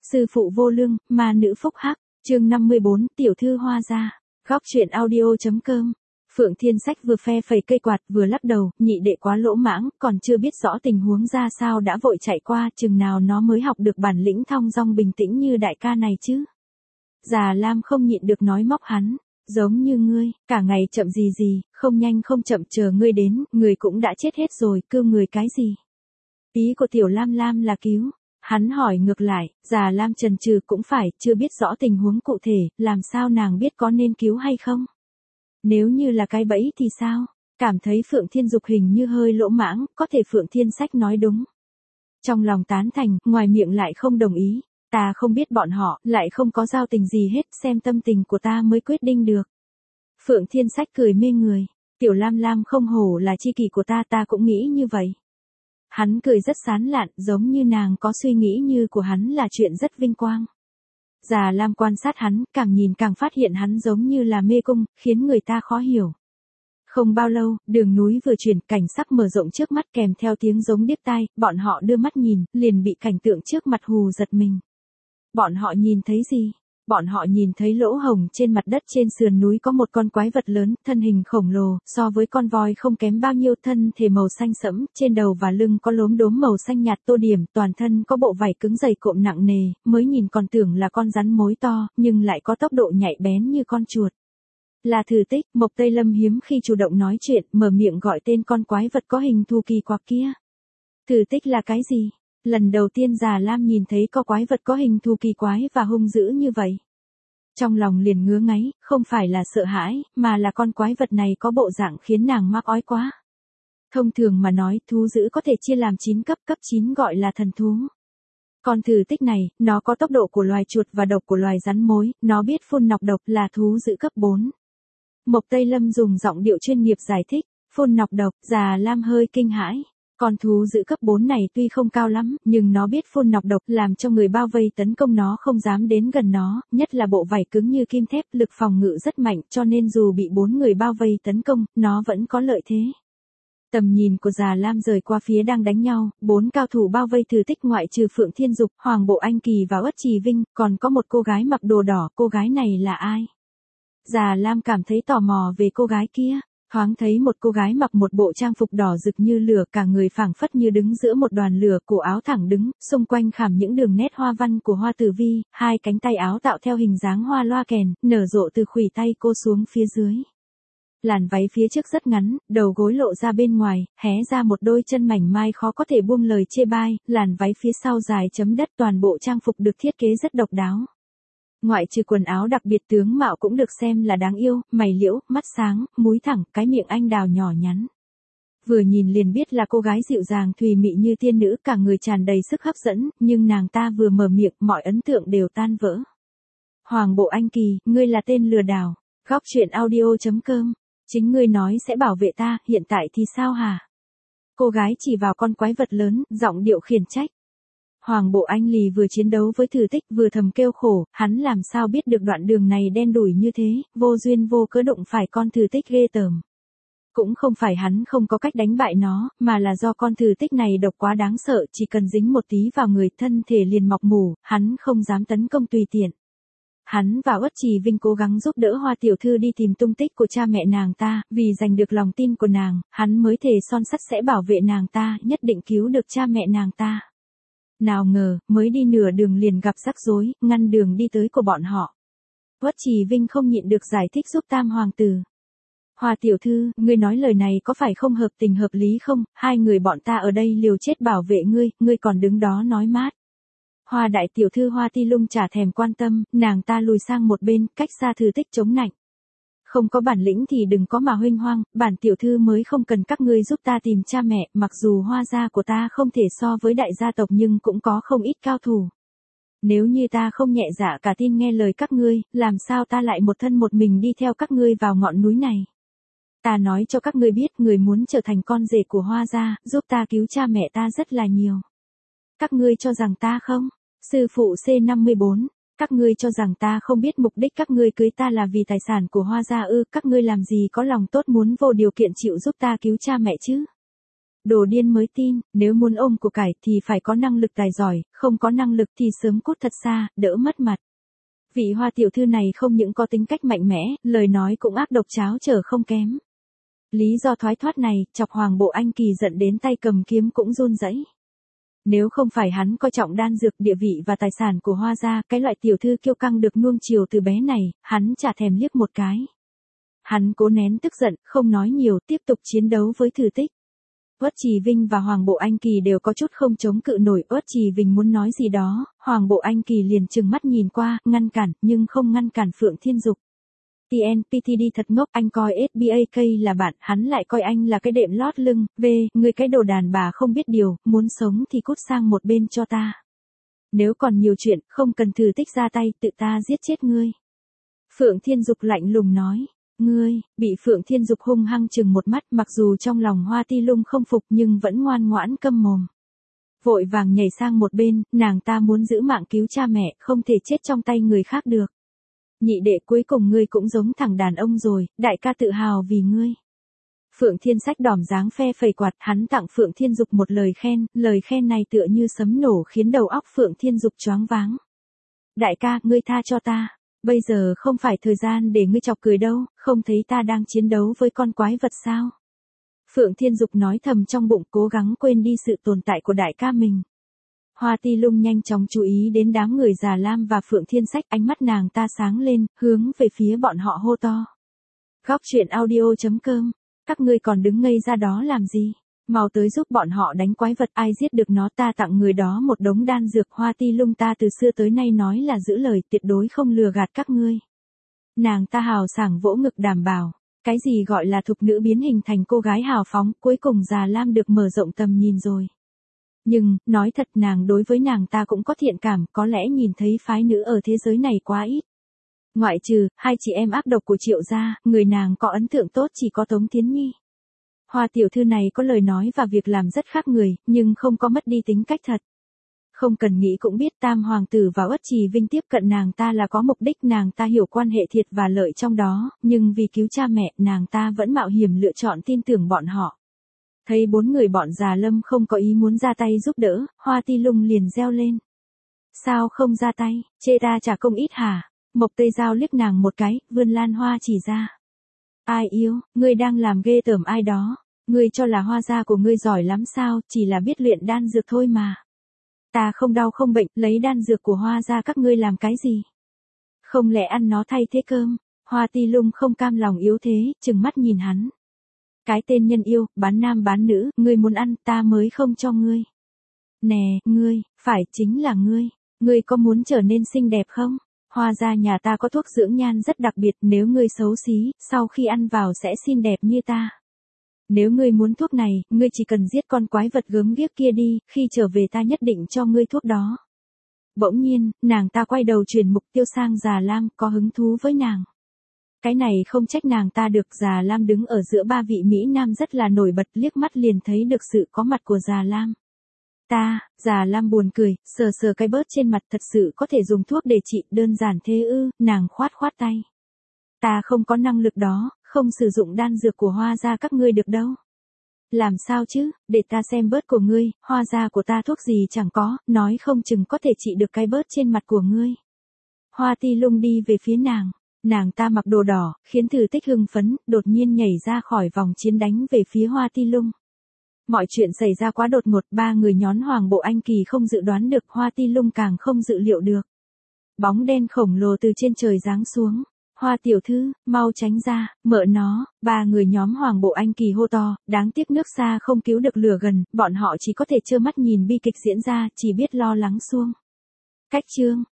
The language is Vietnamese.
Sư phụ vô lương, ma nữ phúc hắc, chương 54, tiểu thư Hoa gia. Góc truyện audio.com. Phượng Thiên Sách vừa phe phẩy cây quạt vừa lắc đầu, nhị đệ quá lỗ mãng, còn chưa biết rõ tình huống ra sao đã vội chạy qua, chừng nào nó mới học được bản lĩnh thong dong bình tĩnh như đại ca này chứ. Già Lam không nhịn được nói móc hắn, giống như ngươi, cả ngày chậm gì gì, không nhanh không chậm chờ ngươi đến, người cũng đã chết hết rồi, cứu người cái gì. Ý của tiểu Lam Lam là cứu. Hắn hỏi ngược lại, già Lam chần chừ cũng phải, chưa biết rõ tình huống cụ thể, làm sao nàng biết có nên cứu hay không? Nếu như là cái bẫy thì sao? Cảm thấy Phượng Thiên Dục hình như hơi lỗ mãng, có thể Phượng Thiên Sách nói đúng. Trong lòng tán thành, ngoài miệng lại không đồng ý. Ta không biết bọn họ, lại không có giao tình gì hết, xem tâm tình của ta mới quyết định được. Phượng Thiên Sách cười mê người, tiểu Lam Lam không hổ là tri kỷ của ta cũng nghĩ như vậy. Hắn cười rất sán lạn, giống như nàng có suy nghĩ như của hắn là chuyện rất vinh quang. Già Lam quan sát hắn, càng nhìn càng phát hiện hắn giống như là mê cung, khiến người ta khó hiểu. Không bao lâu, đường núi vừa chuyển, cảnh sắc mở rộng trước mắt kèm theo tiếng giống điếc tai, bọn họ đưa mắt nhìn, liền bị cảnh tượng trước mặt hù giật mình. Bọn họ nhìn thấy gì? Bọn họ nhìn thấy lỗ hổng trên mặt đất trên sườn núi có một con quái vật lớn, thân hình khổng lồ, so với con voi không kém bao nhiêu, thân thể màu xanh sẫm, trên đầu và lưng có lốm đốm màu xanh nhạt tô điểm, toàn thân có bộ vảy cứng dày cộm nặng nề, mới nhìn còn tưởng là con rắn mối to, nhưng lại có tốc độ nhạy bén như con chuột. Là Thử Tích, Mộc Tây Lâm hiếm khi chủ động nói chuyện, mở miệng gọi tên con quái vật có hình thù kỳ quặc kia. Thử Tích là cái gì? Lần đầu tiên già Lam nhìn thấy có quái vật có hình thù kỳ quái và hung dữ như vậy. Trong lòng liền ngứa ngáy, không phải là sợ hãi, mà là con quái vật này có bộ dạng khiến nàng mắc ói quá. Thông thường mà nói, thú dữ có thể chia làm 9 cấp, cấp 9 gọi là thần thú. Còn Thử Tích này, nó có tốc độ của loài chuột và độc của loài rắn mối, nó biết phun nọc độc là thú dữ cấp 4. Mộc Tây Lâm dùng giọng điệu chuyên nghiệp giải thích, phun nọc độc, già Lam hơi kinh hãi. Con thú dữ cấp 4 này tuy không cao lắm, nhưng nó biết phun nọc độc, làm cho người bao vây tấn công nó không dám đến gần nó, nhất là bộ vảy cứng như kim thép, lực phòng ngự rất mạnh, cho nên dù bị 4 người bao vây tấn công, nó vẫn có lợi thế. Tầm nhìn của già Lam rời qua phía đang đánh nhau, 4 cao thủ bao vây Thử Tích ngoại trừ Phượng Thiên Dục, Hoàng Bộ Anh Kỳ và Uất Trì Vinh, còn có một cô gái mặc đồ đỏ, cô gái này là ai? Già Lam cảm thấy tò mò về cô gái kia. Thoáng thấy một cô gái mặc một bộ trang phục đỏ rực như lửa, cả người phảng phất như đứng giữa một đoàn lửa, cổ áo thẳng đứng, xung quanh khảm những đường nét hoa văn của hoa tử vi, hai cánh tay áo tạo theo hình dáng hoa loa kèn, nở rộ từ khuỷu tay cô xuống phía dưới. Làn váy phía trước rất ngắn, đầu gối lộ ra bên ngoài, hé ra một đôi chân mảnh mai khó có thể buông lời chê bai, làn váy phía sau dài chấm đất, toàn bộ trang phục được thiết kế rất độc đáo. Ngoại trừ quần áo đặc biệt, tướng mạo cũng được xem là đáng yêu, mày liễu, mắt sáng, múi thẳng, cái miệng anh đào nhỏ nhắn. Vừa nhìn liền biết là cô gái dịu dàng thùy mị như tiên nữ, cả người tràn đầy sức hấp dẫn, nhưng nàng ta vừa mở miệng, mọi ấn tượng đều tan vỡ. Hoàng Bộ Anh Kỳ, ngươi là tên lừa đảo. Góc truyện audio.com. Chính ngươi nói sẽ bảo vệ ta, hiện tại thì sao hả? Cô gái chỉ vào con quái vật lớn, giọng điệu khiển trách. Hoàng Bộ Anh Lì vừa chiến đấu với Thử Tích vừa thầm kêu khổ, hắn làm sao biết được đoạn đường này đen đủi như thế, vô duyên vô cớ đụng phải con Thử Tích ghê tởm. Cũng không phải hắn không có cách đánh bại nó, mà là do con Thử Tích này độc quá đáng sợ, chỉ cần dính một tí vào người thân thể liền mọc mủ, hắn không dám tấn công tùy tiện. Hắn và Uất Trì Vinh cố gắng giúp đỡ Hoa tiểu thư đi tìm tung tích của cha mẹ nàng ta, vì giành được lòng tin của nàng, hắn mới thề son sắt sẽ bảo vệ nàng ta, nhất định cứu được cha mẹ nàng ta. Nào ngờ, mới đi nửa đường liền gặp rắc rối, ngăn đường đi tới của bọn họ. Uất Trì Vinh không nhịn được giải thích giúp Tam hoàng tử. Hoa tiểu thư, ngươi nói lời này có phải không hợp tình hợp lý không? Hai người bọn ta ở đây liều chết bảo vệ ngươi còn đứng đó nói mát. Hoa đại tiểu thư Hoa Ti Lung chả thèm quan tâm, nàng ta lùi sang một bên, cách xa Thử Tích chống nạnh. Không có bản lĩnh thì đừng có mà huênh hoang, bản tiểu thư mới không cần các ngươi giúp ta tìm cha mẹ, mặc dù Hoa gia của ta không thể so với đại gia tộc nhưng cũng có không ít cao thủ. Nếu như ta không nhẹ dạ cả tin nghe lời các ngươi, làm sao ta lại một thân một mình đi theo các ngươi vào ngọn núi này. Ta nói cho các ngươi biết, người muốn trở thành con rể của Hoa gia, giúp ta cứu cha mẹ ta rất là nhiều. Các ngươi cho rằng ta không? Sư phụ C54. Các ngươi cho rằng ta không biết mục đích các ngươi cưới ta là vì tài sản của Hoa gia ư? Các ngươi làm gì có lòng tốt muốn vô điều kiện chịu giúp ta cứu cha mẹ chứ? Đồ điên mới tin, nếu muốn ôm của cải thì phải có năng lực tài giỏi, không có năng lực thì sớm cút thật xa, đỡ mất mặt. Vị Hoa tiểu thư này không những có tính cách mạnh mẽ, lời nói cũng ác độc cháo trở không kém. Lý do thoái thoát này, chọc Hoàng Bộ Anh Kỳ giận đến tay cầm kiếm cũng run rẩy. Nếu không phải hắn coi trọng đan dược, địa vị và tài sản của Hoa gia, cái loại tiểu thư kiêu căng được nuông chiều từ bé này, hắn chả thèm liếc một cái. Hắn cố nén tức giận, không nói nhiều, tiếp tục chiến đấu với Thử Tích. Uất Trì Vinh và Hoàng Bộ Anh Kỳ đều có chút không chống cự nổi. Uất Trì Vinh muốn nói gì đó, Hoàng Bộ Anh Kỳ liền trừng mắt nhìn qua, ngăn cản, nhưng không ngăn cản Phượng Thiên Dục. TNPTD thật ngốc, anh coi SBAK là bạn, hắn lại coi anh là cái đệm lót lưng. Người cái đồ đàn bà không biết điều, muốn sống thì cút sang một bên cho ta. Nếu còn nhiều chuyện, không cần Thử Tích ra tay, tự ta giết chết ngươi. Phượng Thiên Dục lạnh lùng nói. Ngươi, bị Phượng Thiên Dục hung hăng chừng một mắt, mặc dù trong lòng Hoa Ti Lung không phục nhưng vẫn ngoan ngoãn câm mồm. Vội vàng nhảy sang một bên, nàng ta muốn giữ mạng cứu cha mẹ, không thể chết trong tay người khác được. Nhị đệ, cuối cùng ngươi cũng giống thằng đàn ông rồi, đại ca tự hào vì ngươi. Phượng Thiên Sách đỏm dáng phe phẩy quạt, hắn tặng Phượng Thiên Dục một lời khen này tựa như sấm nổ khiến đầu óc Phượng Thiên Dục choáng váng. Đại ca, ngươi tha cho ta. Bây giờ không phải thời gian để ngươi chọc cười đâu, không thấy ta đang chiến đấu với con quái vật sao? Phượng Thiên Dục nói thầm trong bụng, cố gắng quên đi sự tồn tại của đại ca mình. Hoa Ti Lung nhanh chóng chú ý đến đám người Già Lam và Phượng Thiên Sách, ánh mắt nàng ta sáng lên, hướng về phía bọn họ hô to. Góc truyện audio.com, các ngươi còn đứng ngây ra đó làm gì? Mau tới giúp bọn họ đánh quái vật, ai giết được nó ta tặng người đó một đống đan dược. Hoa Ti Lung ta từ xưa tới nay nói là giữ lời, tuyệt đối không lừa gạt các ngươi. Nàng ta hào sảng vỗ ngực đảm bảo, cái gì gọi là thục nữ biến hình thành cô gái hào phóng, cuối cùng Già Lam được mở rộng tầm nhìn rồi. Nhưng, nói thật nàng đối với nàng ta cũng có thiện cảm, có lẽ nhìn thấy phái nữ ở thế giới này quá ít. Ngoại trừ, hai chị em ác độc của Triệu gia, người nàng có ấn tượng tốt chỉ có Tống Thiến Nhi. Hoa tiểu thư này có lời nói và việc làm rất khác người, nhưng không có mất đi tính cách thật. Không cần nghĩ cũng biết Tam Hoàng tử và Uất Trì Vinh tiếp cận nàng ta là có mục đích, nàng ta hiểu quan hệ thiệt và lợi trong đó, nhưng vì cứu cha mẹ, nàng ta vẫn mạo hiểm lựa chọn tin tưởng bọn họ. Thấy bốn người bọn Già Lâm không có ý muốn ra tay giúp đỡ, Hoa Ti Lung liền reo lên. Sao không ra tay, chê ta trả công ít hả? Mộc Tây Giao liếc nàng một cái, vươn lan hoa chỉ ra. Ai yêu, ngươi đang làm ghê tởm ai đó. Ngươi cho là Hoa gia của ngươi giỏi lắm sao, chỉ là biết luyện đan dược thôi mà. Ta không đau không bệnh, lấy đan dược của Hoa gia các ngươi làm cái gì? Không lẽ ăn nó thay thế cơm? Hoa Ti Lung không cam lòng yếu thế, trừng mắt nhìn hắn. Cái tên nhân yêu, bán nam bán nữ, ngươi muốn ăn, ta mới không cho ngươi. Nè, ngươi, phải chính là ngươi có muốn trở nên xinh đẹp không? Hoa gia nhà ta có thuốc dưỡng nhan rất đặc biệt, nếu ngươi xấu xí, sau khi ăn vào sẽ xinh đẹp như ta. Nếu ngươi muốn thuốc này, ngươi chỉ cần giết con quái vật gớm ghiếc kia đi, khi trở về ta nhất định cho ngươi thuốc đó. Bỗng nhiên, nàng ta quay đầu chuyển mục tiêu sang Già Lam, có hứng thú với nàng. Cái này không trách nàng ta được, Già Lam đứng ở giữa ba vị Mỹ Nam rất là nổi bật, liếc mắt liền thấy được sự có mặt của Già Lam. Già Lam buồn cười, sờ sờ cái bớt trên mặt, thật sự có thể dùng thuốc để trị, đơn giản thế ư? Nàng khoát tay. Ta không có năng lực đó, không sử dụng đan dược của Hoa gia các ngươi được đâu. Làm sao chứ, để ta xem bớt của ngươi, Hoa gia của ta thuốc gì chẳng có, nói không chừng có thể trị được cái bớt trên mặt của ngươi. Hoa Ti Lung đi về phía nàng ta mặc đồ đỏ, khiến Thử Tích hưng phấn, đột nhiên nhảy ra khỏi vòng chiến đánh về phía Hoa Ti Lung. Mọi chuyện xảy ra quá đột ngột, ba người nhón Hoàng Bộ Anh Kỳ không dự đoán được, Hoa Ti Lung càng không dự liệu được. Bóng đen khổng lồ từ trên trời giáng xuống. Hoa tiểu thư, mau tránh ra, mợ nó, ba người nhóm Hoàng Bộ Anh Kỳ hô to, đáng tiếc nước xa không cứu được lửa gần, bọn họ chỉ có thể trơ mắt nhìn bi kịch diễn ra, chỉ biết lo lắng xuông. Cách chương.